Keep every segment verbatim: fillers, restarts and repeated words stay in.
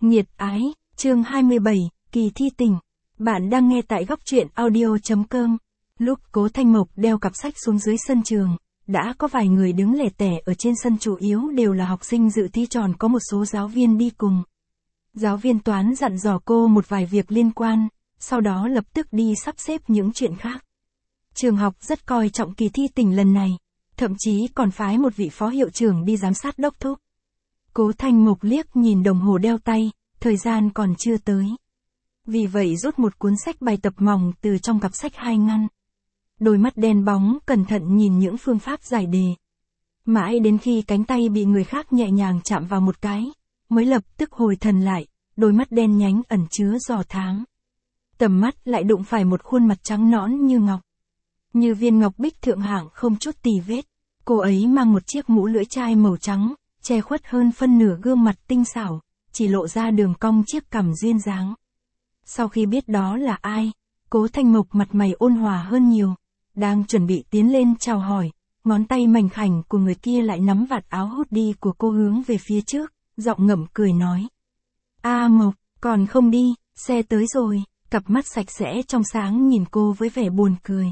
Nghiệt ái, chương hai mươi bảy, kỳ thi tình. Bạn đang nghe tại góc truyện audio.com. Lúc Cố Thanh Mộc đeo cặp sách xuống dưới sân trường, đã có vài người đứng lẻ tẻ ở trên sân, chủ yếu đều là học sinh dự thi, tròn có một số giáo viên đi cùng. Giáo viên toán dặn dò cô một vài việc liên quan, sau đó lập tức đi sắp xếp những chuyện khác. Trường học rất coi trọng kỳ thi tình lần này, thậm chí còn phái một vị phó hiệu trưởng đi giám sát đốc thúc. Cố Thanh Mộc liếc nhìn đồng hồ đeo tay, thời gian còn chưa tới. Vì vậy rút một cuốn sách bài tập mỏng từ trong cặp sách hai ngăn. Đôi mắt đen bóng cẩn thận nhìn những phương pháp giải đề. Mãi đến khi cánh tay bị người khác nhẹ nhàng chạm vào một cái, mới lập tức hồi thần lại, đôi mắt đen nhánh ẩn chứa dò thám. Tầm mắt lại đụng phải một khuôn mặt trắng nõn như ngọc. Như viên ngọc bích thượng hạng không chút tì vết. Cô ấy mang một chiếc mũ lưỡi chai màu trắng, che khuất hơn phân nửa gương mặt tinh xảo, chỉ lộ ra đường cong chiếc cằm duyên dáng. Sau khi biết đó là ai, Cố Thanh Mộc mặt mày ôn hòa hơn nhiều, đang chuẩn bị tiến lên chào hỏi, ngón tay mảnh khảnh của người kia lại nắm vạt áo hoodie của cô hướng về phía trước, giọng ngậm cười nói: "A Mộc, còn không đi, xe tới rồi." Cặp mắt sạch sẽ trong sáng nhìn cô với vẻ buồn cười.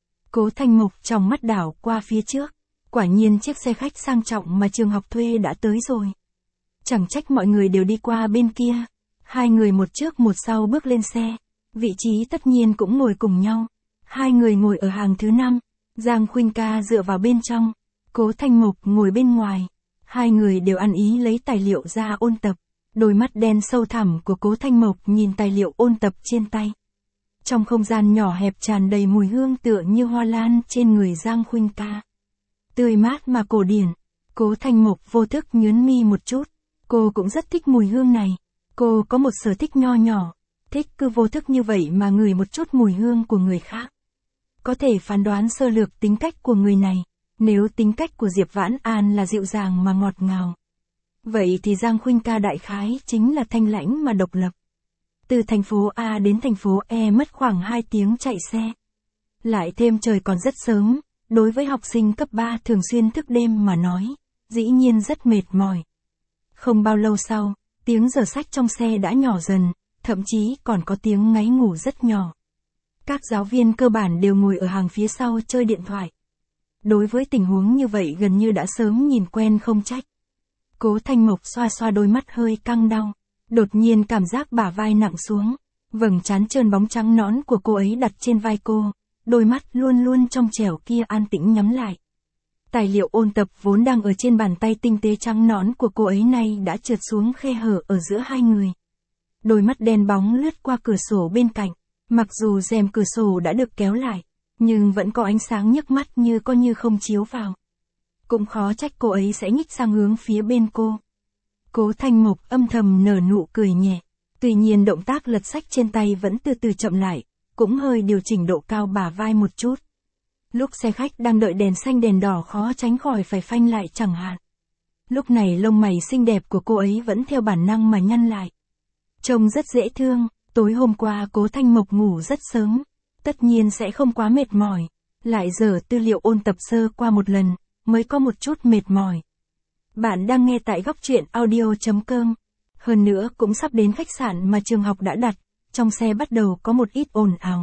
Cố Thanh Mộc trong mắt đảo qua phía trước, quả nhiên chiếc xe khách sang trọng mà trường học thuê đã tới rồi. Chẳng trách mọi người đều đi qua bên kia. Hai người một trước một sau bước lên xe, vị trí tất nhiên cũng ngồi cùng nhau. Hai người ngồi ở hàng thứ năm, Giang Khuynh Ca dựa vào bên trong, Cố Thanh Mộc ngồi bên ngoài. Hai người đều ăn ý lấy tài liệu ra ôn tập. Đôi mắt đen sâu thẳm của Cố Thanh Mộc nhìn tài liệu ôn tập trên tay. Trong không gian nhỏ hẹp tràn đầy mùi hương tựa như hoa lan trên người Giang Khuynh Ca. Tươi mát mà cổ điển. Cố Thanh Mộc vô thức nhướng mi một chút. Cô cũng rất thích mùi hương này. Cô có một sở thích nho nhỏ, thích cứ vô thức như vậy mà ngửi một chút mùi hương của người khác. Có thể phán đoán sơ lược tính cách của người này. Nếu tính cách của Diệp Vãn An là dịu dàng mà ngọt ngào, vậy thì Giang Khuynh Ca đại khái chính là thanh lãnh mà độc lập. Từ thành phố A đến thành phố E mất khoảng hai tiếng chạy xe. Lại thêm trời còn rất sớm, đối với học sinh cấp ba thường xuyên thức đêm mà nói, dĩ nhiên rất mệt mỏi. Không bao lâu sau, tiếng giờ sách trong xe đã nhỏ dần, thậm chí còn có tiếng ngáy ngủ rất nhỏ. Các giáo viên cơ bản đều ngồi ở hàng phía sau chơi điện thoại. Đối với tình huống như vậy gần như đã sớm nhìn quen không trách. Cố Thanh Mộc xoa xoa đôi mắt hơi căng đau, đột nhiên cảm giác bả vai nặng xuống, vầng trán trơn bóng trắng nõn của cô ấy đặt trên vai cô, đôi mắt luôn luôn trong trẻo kia an tĩnh nhắm lại. Tài liệu ôn tập vốn đang ở trên bàn tay tinh tế trắng nõn của cô ấy nay đã trượt xuống khe hở ở giữa hai người. Đôi mắt đen bóng lướt qua cửa sổ bên cạnh, mặc dù rèm cửa sổ đã được kéo lại, nhưng vẫn có ánh sáng nhức mắt như có như không chiếu vào. Cũng khó trách cô ấy sẽ nhích sang hướng phía bên cô. Cố Thanh Mộc âm thầm nở nụ cười nhẹ, tuy nhiên động tác lật sách trên tay vẫn từ từ chậm lại, cũng hơi điều chỉnh độ cao bả vai một chút. Lúc xe khách đang đợi đèn xanh đèn đỏ khó tránh khỏi phải phanh lại chẳng hạn. Lúc này lông mày xinh đẹp của cô ấy vẫn theo bản năng mà nhăn lại. Trông rất dễ thương, tối hôm qua Cố Thanh Mộc ngủ rất sớm, tất nhiên sẽ không quá mệt mỏi, lại dở tư liệu ôn tập sơ qua một lần, mới có một chút mệt mỏi. Bạn đang nghe tại góc truyện audio.com. Hơn nữa cũng sắp đến khách sạn mà trường học đã đặt, trong xe bắt đầu có một ít ồn ào.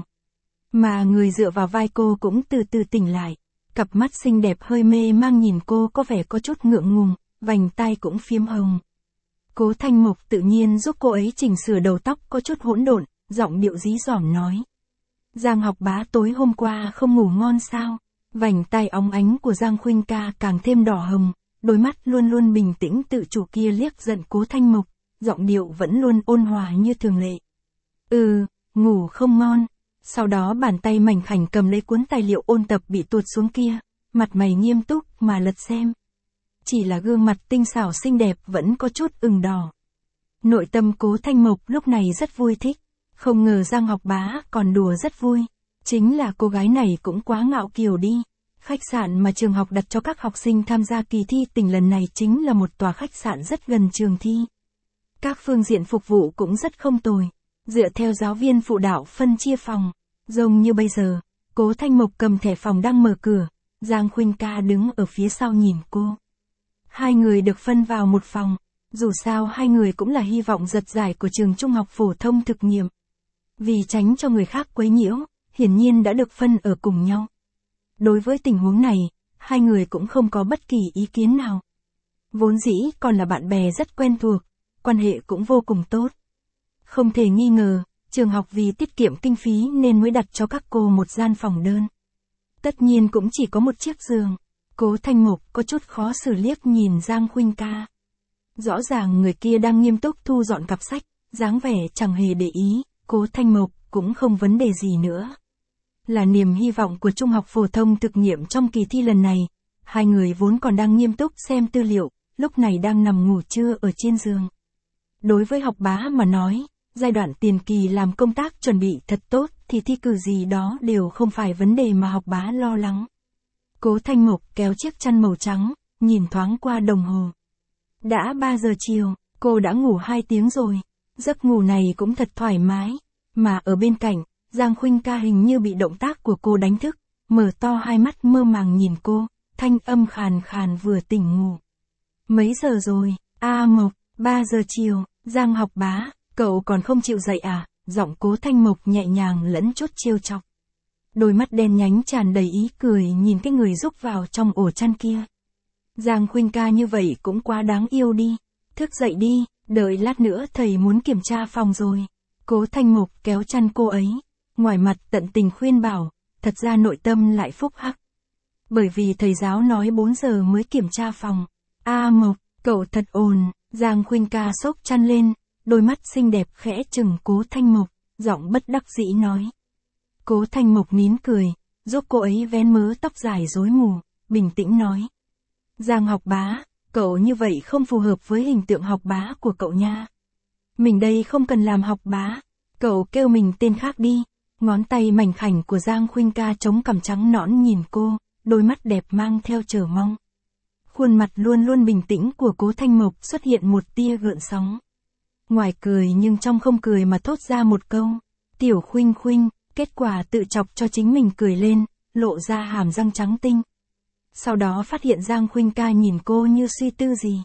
Mà người dựa vào vai cô cũng từ từ tỉnh lại, cặp mắt xinh đẹp hơi mê mang nhìn cô có vẻ có chút ngượng ngùng, vành tai cũng phiếm hồng. Cố Thanh Mộc tự nhiên giúp cô ấy chỉnh sửa đầu tóc có chút hỗn độn, giọng điệu dí dỏm nói: "Giang học bá tối hôm qua không ngủ ngon sao?" Vành tai óng ánh của Giang Khuynh Ca càng thêm đỏ hồng, đôi mắt luôn luôn bình tĩnh tự chủ kia liếc giận Cố Thanh Mộc, giọng điệu vẫn luôn ôn hòa như thường lệ. "Ừ, ngủ không ngon." Sau đó bàn tay mảnh khảnh cầm lấy cuốn tài liệu ôn tập bị tuột xuống kia, mặt mày nghiêm túc mà lật xem. Chỉ là gương mặt tinh xảo xinh đẹp vẫn có chút ửng đỏ. Nội tâm Cố Thanh Mộc lúc này rất vui thích, không ngờ Giang học bá còn đùa rất vui. Chính là cô gái này cũng quá ngạo kiều đi. Khách sạn mà trường học đặt cho các học sinh tham gia kỳ thi tình lần này chính là một tòa khách sạn rất gần trường thi. Các phương diện phục vụ cũng rất không tồi. Dựa theo giáo viên phụ đạo phân chia phòng, giống như bây giờ, Cố Thanh Mộc cầm thẻ phòng đang mở cửa, Giang Khuynh Ca đứng ở phía sau nhìn cô. Hai người được phân vào một phòng, Dù sao hai người cũng là hy vọng giật giải của trường trung học phổ thông thực nghiệm. Vì tránh cho người khác quấy nhiễu, hiển nhiên đã được phân ở cùng nhau. Đối với tình huống này, hai người cũng không có bất kỳ ý kiến nào. Vốn dĩ còn là bạn bè rất quen thuộc, quan hệ cũng vô cùng tốt. Không thể nghi ngờ, trường học vì tiết kiệm kinh phí nên mới đặt cho các cô một gian phòng đơn. Tất nhiên cũng chỉ có một chiếc giường. Cố Thanh Mục có chút khó xử liếc nhìn Giang Khuynh ca. Rõ ràng người kia đang nghiêm túc thu dọn cặp sách, dáng vẻ chẳng hề để ý, Cố Thanh Mục cũng không vấn đề gì nữa. Là niềm hy vọng của trung học phổ thông thực nghiệm trong kỳ thi lần này, hai người vốn còn đang nghiêm túc xem tư liệu, lúc này đang nằm ngủ trưa ở trên giường. Đối với học bá mà nói, giai đoạn tiền kỳ làm công tác chuẩn bị thật tốt thì thi cử gì đó đều không phải vấn đề mà học bá lo lắng. Cố Thanh Mục kéo chiếc chăn màu trắng, nhìn thoáng qua đồng hồ. Đã ba giờ chiều, cô đã ngủ hai tiếng rồi. Giấc ngủ này cũng thật thoải mái. Mà ở bên cạnh, Giang Khuynh ca hình như bị động tác của cô đánh thức, mở to hai mắt mơ màng nhìn cô, thanh âm khàn khàn vừa tỉnh ngủ. Mấy giờ rồi? A Mộc, ba giờ chiều, Giang học bá, cậu còn không chịu dậy à? Giọng Cố Thanh Mục nhẹ nhàng lẫn chút trêu chọc. Đôi mắt đen nhánh tràn đầy ý cười nhìn cái người rúc vào trong ổ chăn kia. Giang Khuynh ca như vậy cũng quá đáng yêu đi. Thức dậy đi, đợi lát nữa thầy muốn kiểm tra phòng rồi. Cố Thanh Mục kéo chăn cô ấy. Ngoài mặt tận tình khuyên bảo, thật ra nội tâm lại phúc hắc. Bởi vì thầy giáo nói bốn giờ mới kiểm tra phòng. A Mộc, cậu thật ồn. Giang Khuynh ca xốc chăn lên, đôi mắt xinh đẹp khẽ chừng Cố Thanh Mục, giọng bất đắc dĩ nói. Cố Thanh Mục nín cười, giúp cô ấy vén mớ tóc dài rối mù, bình tĩnh nói. Giang học bá, cậu như vậy không phù hợp với hình tượng học bá của cậu nha. Mình đây không cần làm học bá, cậu kêu mình tên khác đi. Ngón tay mảnh khảnh của Giang Khuynh ca chống cằm trắng nõn nhìn cô, đôi mắt đẹp mang theo chờ mong. Khuôn mặt luôn luôn bình tĩnh của Cố Thanh Mục xuất hiện một tia gợn sóng. Ngoài cười nhưng trong không cười mà thốt ra một câu, Tiểu Khuynh Khuynh, kết quả tự chọc cho chính mình cười lên, lộ ra hàm răng trắng tinh. Sau đó phát hiện Giang Khuynh ca nhìn cô như suy tư gì.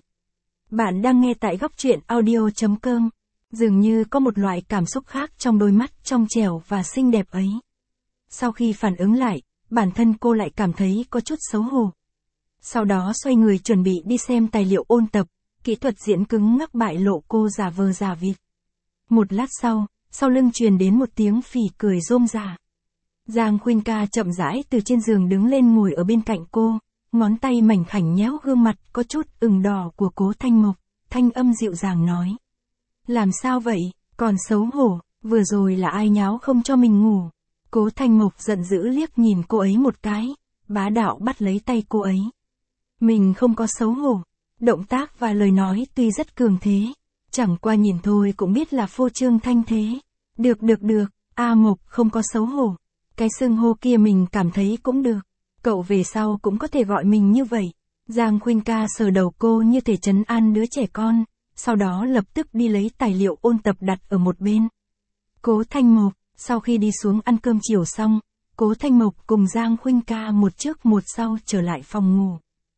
Bạn đang nghe tại góc truyện audio chấm com. Dường như có một loại cảm xúc khác trong đôi mắt trong trẻo và xinh đẹp ấy. Sau khi phản ứng lại, bản thân cô lại cảm thấy có chút xấu hổ. Sau đó xoay người chuẩn bị đi xem tài liệu ôn tập, kỹ thuật diễn cứng ngắc bại lộ cô giả vờ giả vịt. Một lát sau, sau lưng truyền đến một tiếng phì cười rôm rả. Giang Khuynh ca chậm rãi từ trên giường đứng lên ngồi ở bên cạnh cô, ngón tay mảnh khảnh nhéo gương mặt có chút ửng đỏ của Cố Thanh Mục, thanh âm dịu dàng nói. Làm sao vậy, còn xấu hổ, vừa rồi là ai nháo không cho mình ngủ. Cố Thanh Mục giận dữ liếc nhìn cô ấy một cái, bá đạo bắt lấy tay cô ấy. Mình không có xấu hổ, động tác và lời nói tuy rất cường thế, chẳng qua nhìn thôi cũng biết là phô trương thanh thế. Được được được, A Mục không có xấu hổ, cái xưng hô kia mình cảm thấy cũng được, cậu về sau cũng có thể gọi mình như vậy. Giang Khuynh ca sờ đầu cô như thể trấn an đứa trẻ con. Sau đó lập tức đi lấy tài liệu ôn tập đặt ở một bên. Cố Thanh Mục, sau khi đi xuống ăn cơm chiều xong, Cố Thanh Mục cùng Giang Khuynh ca một trước một sau trở lại phòng ngủ.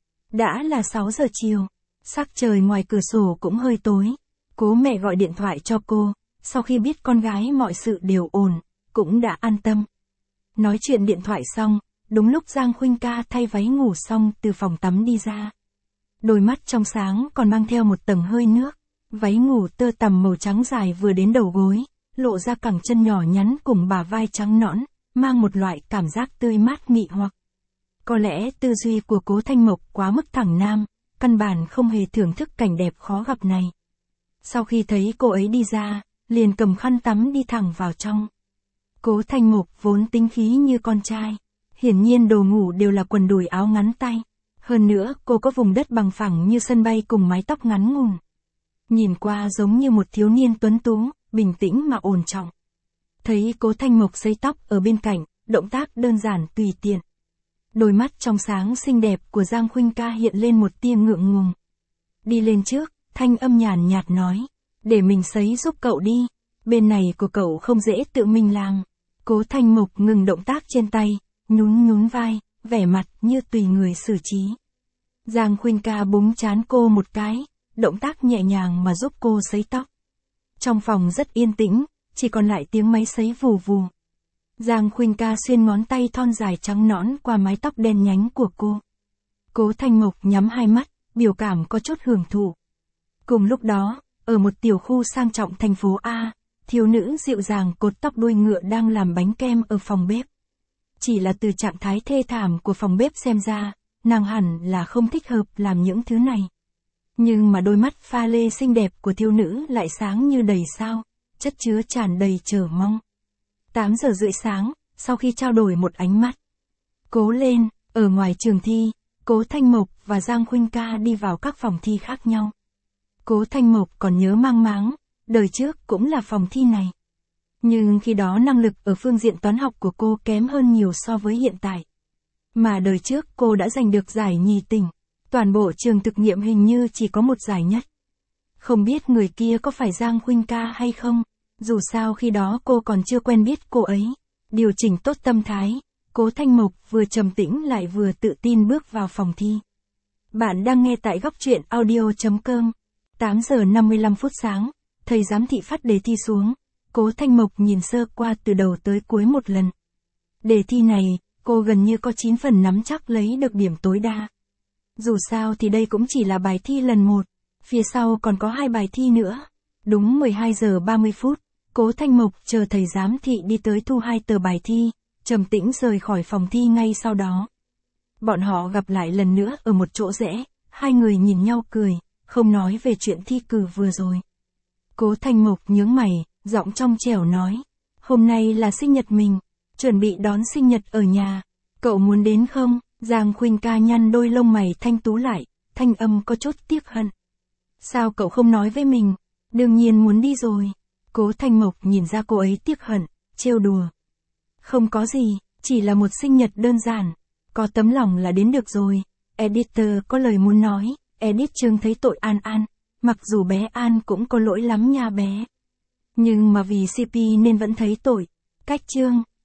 Đã là sáu giờ chiều, sắc trời ngoài cửa sổ cũng hơi tối. Cố mẹ gọi điện thoại cho cô, sau khi biết con gái mọi sự đều ổn, cũng đã an tâm. Nói chuyện điện thoại xong, đúng lúc Giang Khuynh ca thay váy ngủ xong từ phòng tắm đi ra. Đôi mắt trong sáng còn mang theo một tầng hơi nước, váy ngủ tơ tằm màu trắng dài vừa đến đầu gối, lộ ra cẳng chân nhỏ nhắn cùng bả vai trắng nõn, mang một loại cảm giác tươi mát mị hoặc. Có lẽ tư duy của Cố Thanh Mục quá mức thẳng nam, căn bản không hề thưởng thức cảnh đẹp khó gặp này. Sau khi thấy cô ấy đi ra, liền cầm khăn tắm đi thẳng vào trong. Cố Thanh Mục vốn tính khí như con trai, hiển nhiên đồ ngủ đều là quần đùi áo ngắn tay. Hơn nữa, cô có vùng đất bằng phẳng như sân bay cùng mái tóc ngắn ngủn. Nhìn qua giống như một thiếu niên tuấn tú, bình tĩnh mà ổn trọng. Thấy Cố Thanh Mục sấy tóc ở bên cạnh, động tác đơn giản tùy tiện. Đôi mắt trong sáng xinh đẹp của Giang Khuynh ca hiện lên một tia ngượng ngùng. Đi lên trước, thanh âm nhàn nhạt nói, để mình sấy giúp cậu đi, bên này của cậu không dễ tự mình làm. Cố Thanh Mục ngừng động tác trên tay, nhún nhún vai, vẻ mặt như tùy người xử trí. Giang Khuynh ca búng trán cô một cái, động tác nhẹ nhàng mà giúp cô sấy tóc. Trong phòng rất yên tĩnh, chỉ còn lại tiếng máy sấy vù vù. Giang Khuynh Ca xuyên ngón tay thon dài trắng nõn qua mái tóc đen nhánh của cô. Cố Thanh Mộc nhắm hai mắt, biểu cảm có chút hưởng thụ. Cùng lúc đó, ở một tiểu khu sang trọng thành phố A, thiếu nữ dịu dàng cột tóc đuôi ngựa đang làm bánh kem ở phòng bếp. Chỉ là từ trạng thái thê thảm của phòng bếp xem ra, nàng hẳn là không thích hợp làm những thứ này. Nhưng mà đôi mắt pha lê xinh đẹp của thiếu nữ lại sáng như đầy sao, chất chứa tràn đầy chờ mong. tám giờ rưỡi sáng, sau khi trao đổi một ánh mắt. Cố lên, ở ngoài trường thi, Cố Thanh Mộc và Giang Khuynh Ca đi vào các phòng thi khác nhau. Cố Thanh Mộc còn nhớ mang máng, đời trước cũng là phòng thi này. Nhưng khi đó năng lực ở phương diện toán học của cô kém hơn nhiều so với hiện tại. Mà đời trước cô đã giành được giải nhì tỉnh, toàn bộ trường thực nghiệm hình như chỉ có một giải nhất. Không biết người kia có phải Giang Khuynh Ca hay không, dù sao khi đó cô còn chưa quen biết cô ấy. Điều chỉnh tốt tâm thái, Cố Thanh Mộc vừa trầm tĩnh lại vừa tự tin bước vào phòng thi. Bạn đang nghe tại góc truyện audio chấm com. tám giờ năm mươi lăm phút sáng, thầy giám thị phát đề thi xuống. Cố Thanh Mộc nhìn sơ qua từ đầu tới cuối một lần. Đề thi này, cô gần như có chín phần nắm chắc lấy được điểm tối đa. Dù sao thì đây cũng chỉ là bài thi lần một, phía sau còn có hai bài thi nữa. Đúng mười hai giờ ba mươi phút, Cố Thanh Mộc chờ thầy giám thị đi tới thu hai tờ bài thi, trầm tĩnh rời khỏi phòng thi ngay sau đó. Bọn họ gặp lại lần nữa ở một chỗ rẽ, hai người nhìn nhau cười, không nói về chuyện thi cử vừa rồi. Cố Thanh Mộc nhướng mày, giọng trong trẻo nói, hôm nay là sinh nhật mình, chuẩn bị đón sinh nhật ở nhà, cậu muốn đến không? Giang Khuynh Ca nhăn đôi lông mày thanh tú lại, thanh âm có chút tiếc hận. Sao cậu không nói với mình? Đương nhiên muốn đi rồi. Cố Thanh Mộc nhìn ra cô ấy tiếc hận, trêu đùa. Không có gì, chỉ là một sinh nhật đơn giản, có tấm lòng là đến được rồi. Editor có lời muốn nói, Edit Trương thấy tội An An, mặc dù bé An cũng có lỗi lắm nha bé. Nhưng mà vì xê pê nên vẫn thấy tội. Cách Trương,